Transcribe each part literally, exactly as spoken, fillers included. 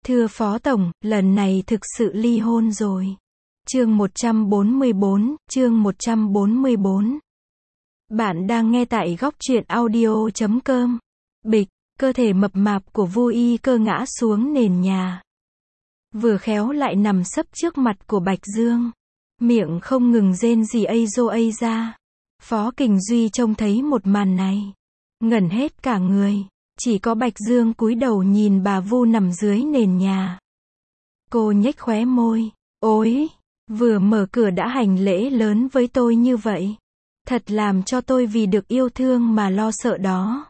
Thưa Phó Tổng, lần này thực sự ly hôn rồi. Chương một trăm bốn mươi bốn, chương một trăm bốn mươi bốn. Bạn đang nghe tại góc truyện audio chấm com. Bịch, cơ thể mập mạp của Vu Y Cơ ngã xuống nền nhà. Vừa khéo lại nằm sấp trước mặt của Bạch Dương. Miệng không ngừng rên rỉ ây rô ây ra. Phó Kình Duy trông thấy một màn này, ngẩn hết cả người. Chỉ có Bạch Dương cúi đầu nhìn bà Vu nằm dưới nền nhà. Cô nhếch khóe môi. Ôi, vừa mở cửa đã hành lễ lớn với tôi như vậy. Thật làm cho tôi vì được yêu thương mà lo sợ đó.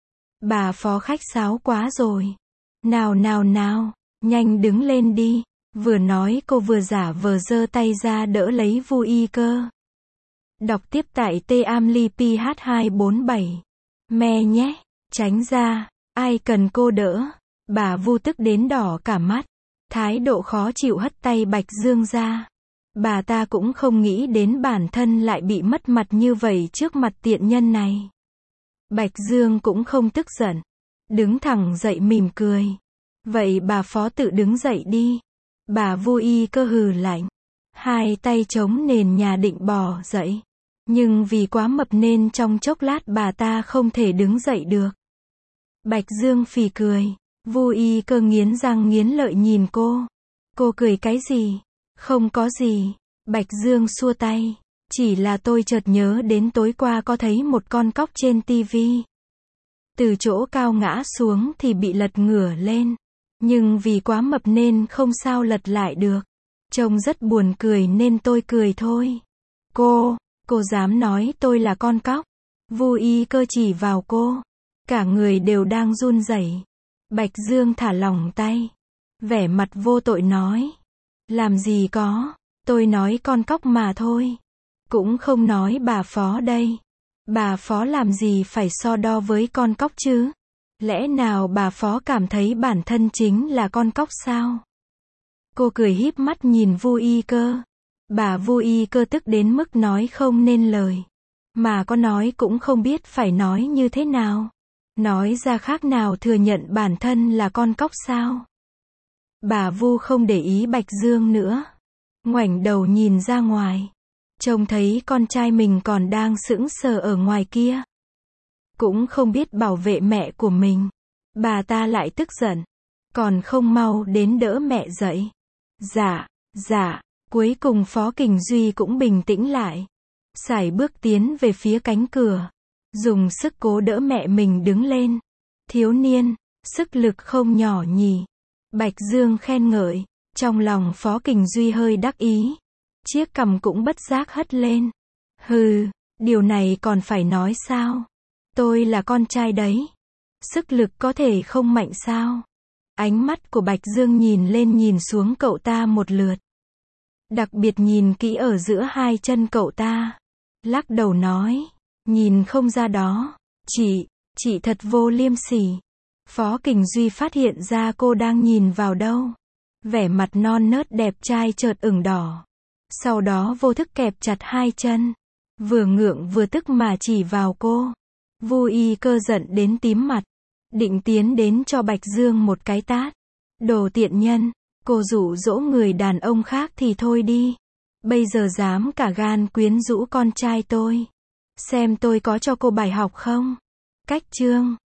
Bà Phó khách sáo quá rồi. Nào nào nào, nhanh đứng lên đi. Vừa nói cô vừa giả vờ giơ tay ra đỡ lấy Vu Y Cơ. Đọc tiếp tại T A M L I P H hai bốn bảy. Me nhé, tránh ra, ai cần cô đỡ. Bà Vu tức đến đỏ cả mắt. Thái độ khó chịu hất tay Bạch Dương ra. Bà ta cũng không nghĩ đến bản thân lại bị mất mặt như vậy trước mặt tiện nhân này. Bạch Dương cũng không tức giận. Đứng thẳng dậy mỉm cười. Vậy bà Phó tự đứng dậy đi. Bà Vu Y Cơ hừ lạnh. Hai tay chống nền nhà định bò dậy. Nhưng vì quá mập nên trong chốc lát bà ta không thể đứng dậy được. Bạch Dương phì cười. Vu Y Cơ nghiến răng nghiến lợi nhìn cô. Cô cười cái gì? Không có gì. Bạch Dương xua tay. Chỉ là tôi chợt nhớ đến tối qua có thấy một con cóc trên tivi. Từ chỗ cao ngã xuống thì bị lật ngửa lên. Nhưng vì quá mập nên không sao lật lại được. Trông rất buồn cười nên tôi cười thôi. Cô, cô dám nói tôi là con cóc? Vu Y Cơ chỉ vào cô. Cả người đều đang run rẩy. Bạch Dương thả lỏng tay. Vẻ mặt vô tội nói. Làm gì có, tôi nói con cóc mà thôi. Cũng không nói bà Phó đây. Bà Phó làm gì phải so đo với con cóc chứ? Lẽ nào bà Phó cảm thấy bản thân chính là con cóc sao? Cô cười híp mắt nhìn Vu Y Cơ. Bà Vu Y Cơ tức đến mức nói không nên lời. Mà có nói cũng không biết phải nói như thế nào. Nói ra khác nào thừa nhận bản thân là con cóc sao? Bà Vu không để ý Bạch Dương nữa. Ngoảnh đầu nhìn ra ngoài. Trông thấy con trai mình còn đang sững sờ ở ngoài kia. Cũng không biết bảo vệ mẹ của mình. Bà ta lại tức giận. Còn không mau đến đỡ mẹ dậy. Dạ, dạ. Cuối cùng Phó Kình Duy cũng bình tĩnh lại. Sải bước tiến về phía cánh cửa. Dùng sức cố đỡ mẹ mình đứng lên. Thiếu niên, sức lực không nhỏ nhỉ. Bạch Dương khen ngợi. Trong lòng Phó Kình Duy hơi đắc ý. Chiếc cằm cũng bất giác hất lên. Hừ, điều này còn phải nói sao? Tôi là con trai đấy. Sức lực có thể không mạnh sao? Ánh mắt của Bạch Dương nhìn lên nhìn xuống cậu ta một lượt. Đặc biệt nhìn kỹ ở giữa hai chân cậu ta. Lắc đầu nói. Nhìn không ra đó. Chị, chị thật vô liêm sỉ. Phó Kình Duy phát hiện ra cô đang nhìn vào đâu. Vẻ mặt non nớt đẹp trai chợt ửng đỏ. Sau đó vô thức kẹp chặt hai chân. Vừa ngượng vừa tức mà chỉ vào cô. Vu Y Cơ giận đến tím mặt. Định tiến đến cho Bạch Dương một cái tát. Đồ tiện nhân. Cô dụ dỗ người đàn ông khác thì thôi đi. Bây giờ dám cả gan quyến rũ con trai tôi. Xem tôi có cho cô bài học không? Cách chương.